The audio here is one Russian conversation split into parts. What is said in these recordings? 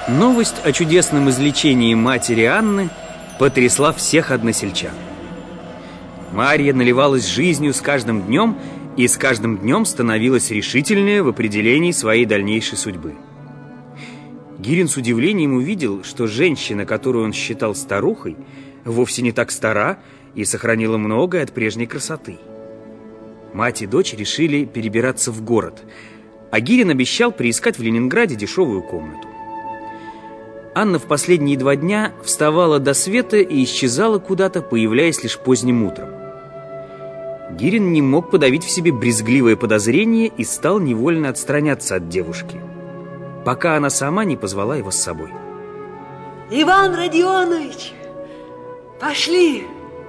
Новость о чудесном излечении матери Анны потрясла всех односельчан. Марья наливалась жизнью с каждым днем и с каждым днем становилась решительнее в определении своей дальнейшей судьбы. Гирин с удивлением увидел, что женщина, которую он считал старухой, вовсе не так стара и сохранила многое от прежней красоты. Мать и дочь решили перебираться в город, а Гирин обещал приискать в Ленинграде дешевую комнату. Анна в последние 2 дня вставала до света и исчезала куда-то, появляясь лишь поздним утром. Гирин не мог подавить в себе брезгливое подозрение и стал невольно отстраняться от девушки, пока она сама не позвала его с собой. Иван Родионович, пошли.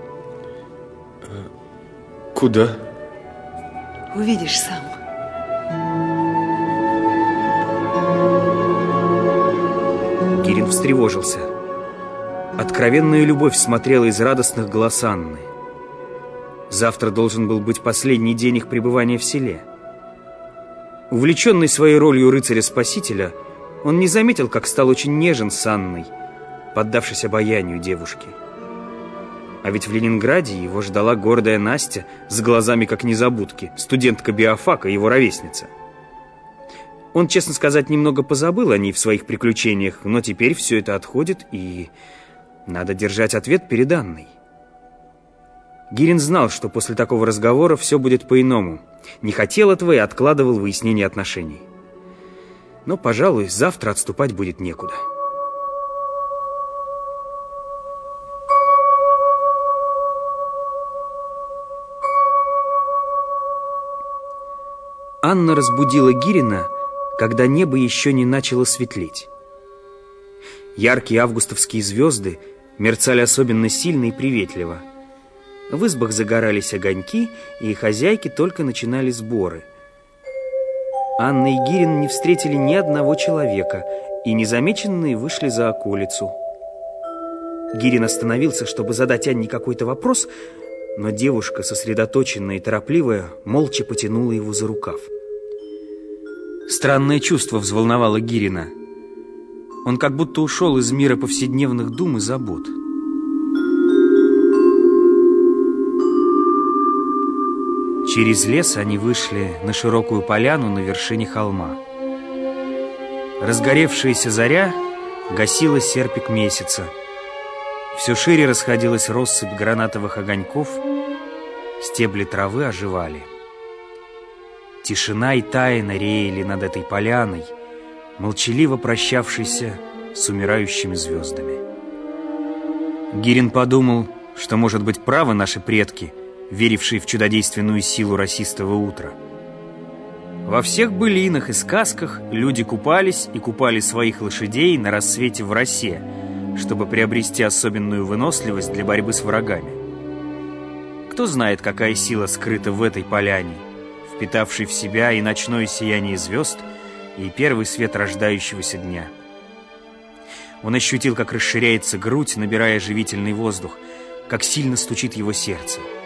Куда? Увидишь сам. Гирин встревожился. Откровенная любовь смотрела из радостных глаз Анны. Завтра должен был быть последний день их пребывания в селе. Увлеченный своей ролью рыцаря-спасителя, он не заметил, как стал очень нежен с Анной, поддавшись обаянию девушки. А ведь в Ленинграде его ждала гордая Настя с глазами как незабудки, студентка биофака, его ровесница. Он, честно сказать, немного позабыл о ней в своих приключениях, но теперь все это отходит, и надо держать ответ перед Анной. Гирин знал, что после такого разговора все будет по-иному. Не хотел этого и откладывал выяснение отношений. Но, пожалуй, завтра отступать будет некуда. Анна разбудила Гирина, когда небо еще не начало светлеть. Яркие августовские звезды мерцали особенно сильно и приветливо. В избах загорались огоньки, и хозяйки только начинали сборы. Анна и Гирин не встретили ни одного человека, и незамеченные вышли за околицу. Гирин остановился, чтобы задать Анне какой-то вопрос, но девушка, сосредоточенная и торопливая, молча потянула его за рукав. Странное чувство взволновало Гирина. Он как будто ушел из мира повседневных дум и забот. Через лес они вышли на широкую поляну на вершине холма. Разгоревшаяся заря гасила серпик месяца. Все шире расходилась россыпь гранатовых огоньков, стебли травы оживали. Тишина и тайна реяли над этой поляной, молчаливо прощавшейся с умирающими звездами. Гирин подумал, что, может быть, правы наши предки, верившие в чудодейственную силу росистого утра. Во всех былинах и сказках люди купались и купали своих лошадей на рассвете в росе, чтобы приобрести особенную выносливость для борьбы с врагами. Кто знает, какая сила скрыта в этой поляне, впитавшей в себя и ночное сияние звезд, и первый свет рождающегося дня. Он ощутил, как расширяется грудь, набирая живительный воздух, как сильно стучит его сердце.